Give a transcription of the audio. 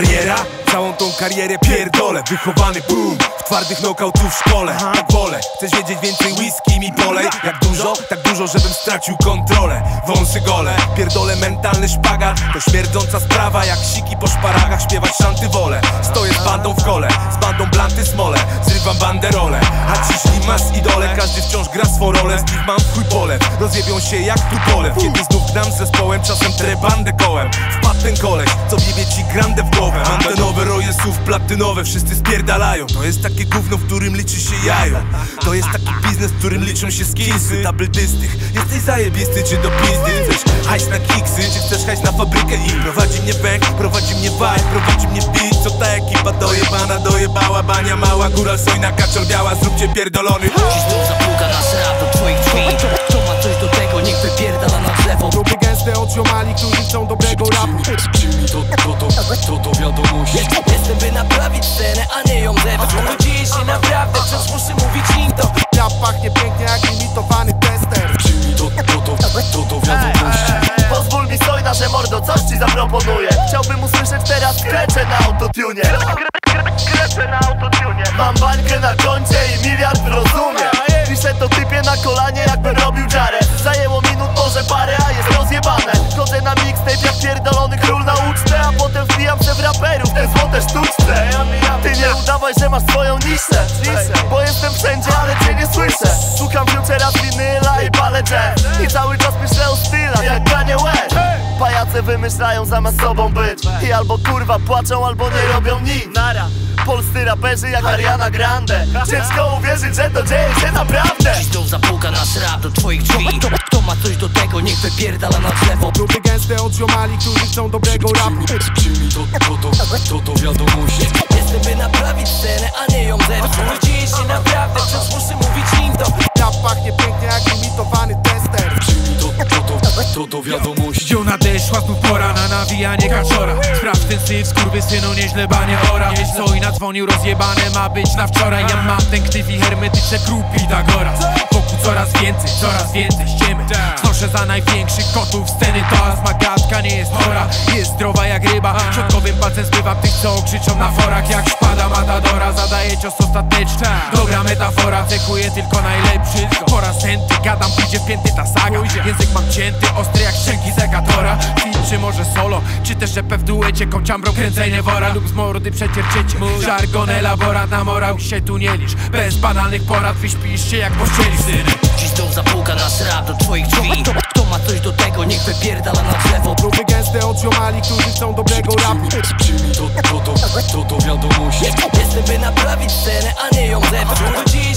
Kariera? Całą tą karierę pierdolę. Wychowany boom, w twardych knockoutu w szkole. Tak wolę, chcesz wiedzieć więcej, whisky mi polej. Jak dużo? Tak dużo, żebym stracił kontrolę. Wąsy gole, pierdolę mentalny szpagat. To śmierdząca sprawa, jak siki po szparagach. Śpiewać szanty wolę. Stoję z bandą w kole, z bandą blanty smole. Zrywam banderole, a ciśnij mas idole. Każdy wciąż gra swą rolę, z nich mam w chuj polew. Rozjebią się jak tu polew. Kiedy znów gram z zespołem, czasem trę bandę kołem. Wpadł ten koleś, co wiebie ci grandę w głowę. Mam te nowe roje słów platynowe, wszyscy spierdalają. To jest takie gówno, w którym liczy się jajo. To jest taki biznes, w którym liczą się skillsy. Double dystych, jesteś zajebisty czy do pizdy. Chcesz hajs na kiksy, czy chcesz hajs na fabrykę i prowadzi mnie bank, prowadzi mnie vibe, prowadzi mnie beat. Co ta ekipa dojebana, dojebała, bania mała. Góral sojna, kaczor biała, zróbcie pierdolony. Dziś znów zapuka nasz rap do twoich drzwi. Kto ma coś do tego, niech wypierdala na drzewo. Grupy gęste od ziomali, którzy chcą dobrego rapu. Przyjmij to wiadomość. Jestem by naprawić scenę, a nie ją zepsuć. To dzieje się naprawdę, wciąż muszę mówić im to. Rap pachnie pięknie jak limitowany tester. Przyjmij to wiadomość. Pozwól mi sojna, że mordo coś ci zaproponuję. Chciałbym usłyszeć teraz skrecze na autotune. Skrecze na autotune. Mam bańkę na koncie i miliard rozumie. Piszę to typie na kolanie, jakbym robił dżarę. Zajęło minut może parę, a jest rozjebane. Chodzę na mixtape jak pierdolony król na ucztę, a potem wbijam się w raperów, te złote sztuczce. Ty nie udawaj, że masz swoją niszę, bo jestem wszędzie, ale cię nie słyszę. Słucham Future'a z winyla i palę jazz. I cały czas myślę o stylach, jak Kanye West. Pajace wymyślają zamiast sobą być. I albo kurwa płaczą, albo nie robią nic. Polscy raperzy jak Ariana Grande. Ciężko uwierzyć, że to dzieje się naprawdę. Dziś znów zapuka nasz rap do twoich drzwi. Kto ma coś do tego, niech wypierdala na drzewo. Grupy gęste od ziomali, którzy chcą dobrego rapu. Przyjmij to wiadomość. Jestem by naprawić scenę, a nie ją zepsuć. To dzieje się naprawdę, wciąż muszę mówić im to. Rap pachnie pięknie jak limitowany tester. Przyjmij to wiadomość. Wziął nadeszła, znów pora na nawijanie kaczora. Sprawdź ten syf, skurwysynu, nieźle banie ora. Sojna dzwonił, rozjebane ma być na wczoraj. Ja mam ten ktyw i hermetyczne krób Pitagora. Wokół coraz więcej ściemy. Znoszę za największych kotów sceny. To astma gadka nie jest chora, jest zdrowa jak ryba. Środkowym palcem zbywam tych, co krzyczą na forach. Jak szpada Matadora, zadaje cios ostateczny. Dobra metafora, cechuje tylko najlepszy. Po raz senty, gadam, pójdzie w pięty ta saga. Język mam cięty, ostry jak szczęki zegatora. Czy może solo, czy też EP w duecie. Kąciambrą kręcenie wora lub z mordy przecierczycie. Żargon, elaborat na morał, dzisiaj tu nie licz. Bez banalnych porad wyśpisz się jak pościeli, syny. Dziś znów zapuka nasz rap do twoich drzwi. Kto ma coś do tego, niech wypierdala na drzewo. Grupy gęste od ziomali, którzy chcą dobrego rapu. Przyjmij to wiadomość. Jestem by naprawić scenę, a nie ją zepsuć. To dzieje